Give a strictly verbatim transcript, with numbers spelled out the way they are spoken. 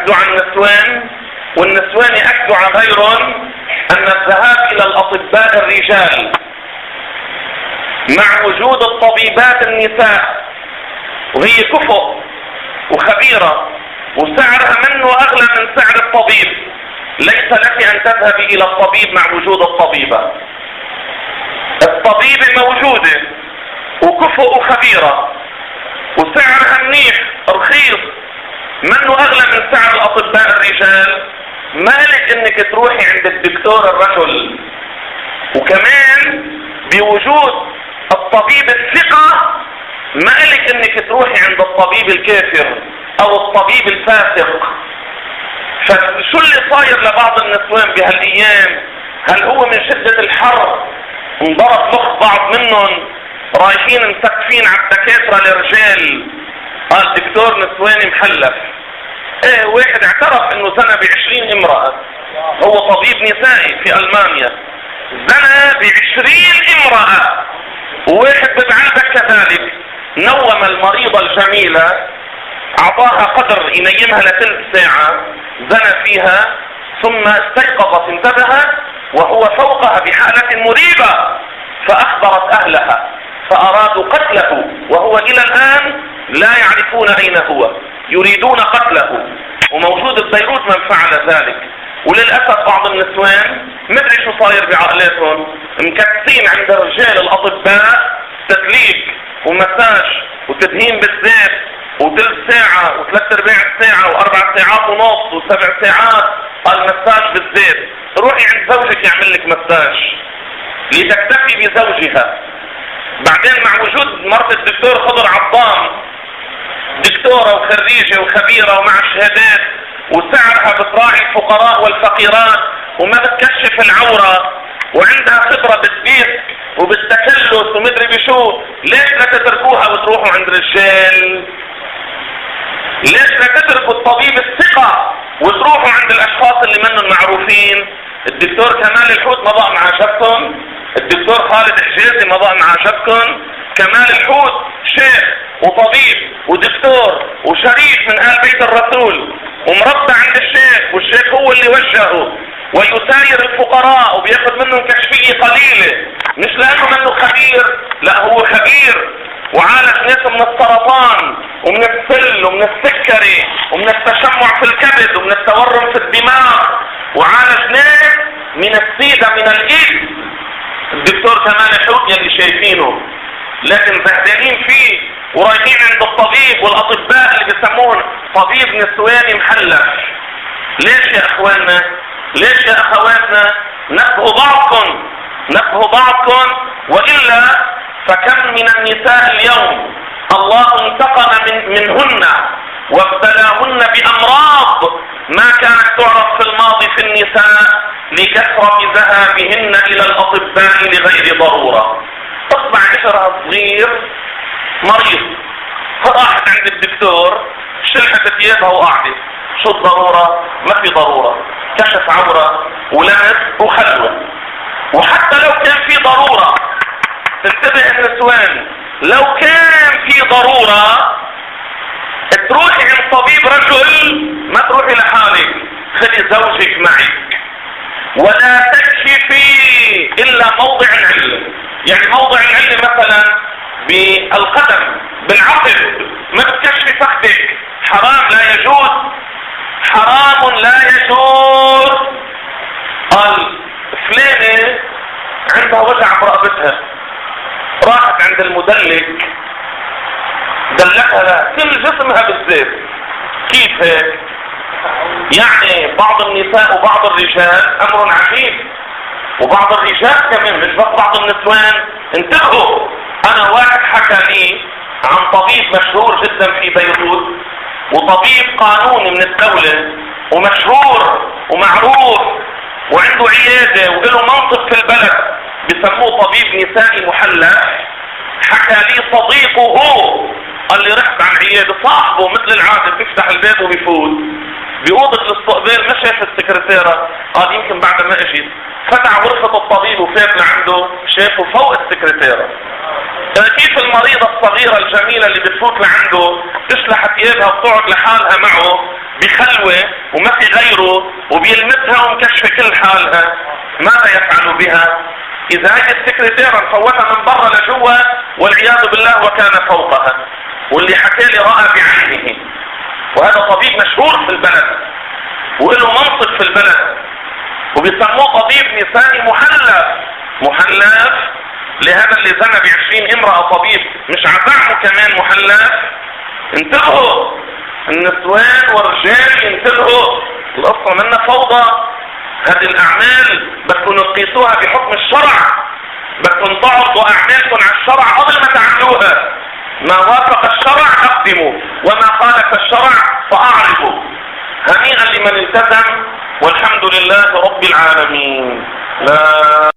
يأكدوا عن النسوان والنسوان يأكدوا عن غيرهم أن الذهاب إلى الأطباء الرجال مع وجود الطبيبات النساء وهي كفؤ وخبيرة وسعرها منه أغلى من سعر الطبيب، ليس لك أن تذهبي إلى الطبيب مع وجود الطبيبة. الطبيبة موجودة وكفؤ وخبيرة وسعرها منيح رخيص منه أغلى من سعر الأطباء الرجال، ما لك انك تروحي عند الدكتور الرجل. وكمان بوجود الطبيب الثقة ما لك انك تروحي عند الطبيب الكافر او الطبيب الفاسق. فشو اللي صاير لبعض النسوان بهالايام؟ هل هو من شدة الحر انضرب مخ بعض منهم رايحين مسكفين على الدكاترة الرجال؟ قال دكتور نسواني محلف. ايه واحد اعترف انه زنى بعشرين امرأة، هو طبيب نسائي في المانيا، زنى بعشرين امرأة. وواحد ببعلبك كذلك نوم المريضة الجميلة، اعطاها قدر ينيمها لثلث ساعة، زنى فيها ثم استيقظت انتبهت وهو فوقها بحالة مريبة، فاخبرت اهلها فارادوا قتله، وهو الى الان لا يعرفون اين هو، يريدون قتله. وموجود ببيروت من فعل ذلك. وللأسف بعض النسوان مدري شو صاير بعقلاتهم، مكتسين عند الرجال الأطباء تدليك ومساج وتدهين بالزيت وثلث ساعة وثلاث ارباع ساعة واربع ساعات ونص وسبع ساعات المساج بالزيت. روحي عند زوجك يعمل لك مساج لتكتفي بزوجها. بعدين مع وجود مرت الدكتور خضر عطام، دكتورة وخريجة وخبيرة ومع الشهادات، وسعرها بتراعي الفقراء والفقيرات وما بتكشف العورة وعندها خبرة بالبيت وبالتكلس ومدري بشو، ليش لا تتركوها وتروحوا عند رجال؟ ليش لا تتركوا الطبيب الثقة وتروحوا عند الاشخاص اللي منهم معروفين؟ الدكتور كمال الحوت ما بقى معجبكم؟ الدكتور خالد حجازي ما بقى معجبكم؟ كمال الحوت شيخ وطبيب ودكتور وشريف من آل بيت الرسول ومربى عند الشيخ، والشيخ هو اللي وجهه ويساير الفقراء وبياخذ منهم كشفية قليلة، مش لأنه منه خبير، لا هو خبير وعالج ناس من السرطان ومن السل ومن السكري ومن التشمع في الكبد ومن التورم في الدماغ، وعالج ناس من السيدة من الإيد. الدكتور كمال الحوت يلي شايفينه، لكن زهدانين فيه ورايحين عند الطبيب والاطباء اللي بيسموه طبيب نسواني محلف. ليش يا اخواننا؟ ليش يا اخواتنا؟ نبهوا بعضكم، نبهوا بعضكم، والا فكم من النساء اليوم الله انتقم من منهن وابتلاهن بامراض ما كانت تعرف في الماضي في النساء لكثرة ذهابهن الى الاطباء لغير ضرورة. اصبع عشرها صغير مريض، راحت عند الدكتور شلحت ثيابها وقعدت، شو الضرورة؟ ما في ضرورة، كشف عورة ولمس وخلوة. وحتى لو كان في ضرورة، تنتبه النسوان، لو كان في ضرورة تروحي عند طبيب رجل، ما تروحي لحالك، خلي زوجك معك، ولا تكشفي الا موضع العلم. يعني موضع العلم مثلا بالقدم بالعقل، ما تكشفي فخذك، حرام لا يجوز، حرام لا يجوز. قال فلانة عندها وجع برقبتها، راحت عند المدلك دلكها كل جسمها بالزيت. كيف هيك؟ يعني بعض النساء وبعض الرجال امر عجيب، وبعض الرجال كمان مش بس بعض النسوان. انتبهوا، انا واحد حكى لي عن طبيب مشهور جدا في بيروت، وطبيب قانوني من الدولة ومشهور ومعروف وعنده عيادة وله منصب في البلد، بسموه طبيب نسائي محلف. حكى لي صديقه هو، قال لي رحت عن عيادة صاحبه مثل العادة بيفتح الباب وبيفوت بأوضة الاستقبال، ما شاف السكرتيرة. قال يمكن بعد ما اجيت فتح غرفة الطبيب وفات لعنده شافه فوق السكرتيرة. كيف المريضة الصغيرة الجميلة اللي بتفوت لعنده تشلح ثيابها وتقعد لحالها معه، بخلوة وما في غيره وبيلمسها ومكشفة كل حالها، ماذا يفعل بها؟ إذا هي السكرتيرة فوتها من برا لجوا والعياذ بالله وكان فوقها، واللي حكى لي رأى بعينه، وهذا طبيب مشهور في البلد وله منصب في البلد وبيسموه طبيب نسائي محلف. محلف لهذا اللي زنى بعشرين امرأة طبيب، مش عزعمه كمان محلف. انتبهوا النسوان والرجال، ينتبهوا، القصة منا فوضى. هذه الأعمال بدكم تقيسوها بحكم الشرع، بدكم تعرضوا أعمالكم على الشرع قبل ما تعملوها. ما وافق الشرع أقدموا وما خالف الشرع فأعرضوا. هنيئا لمن التزم، والحمد لله رب العالمين. لا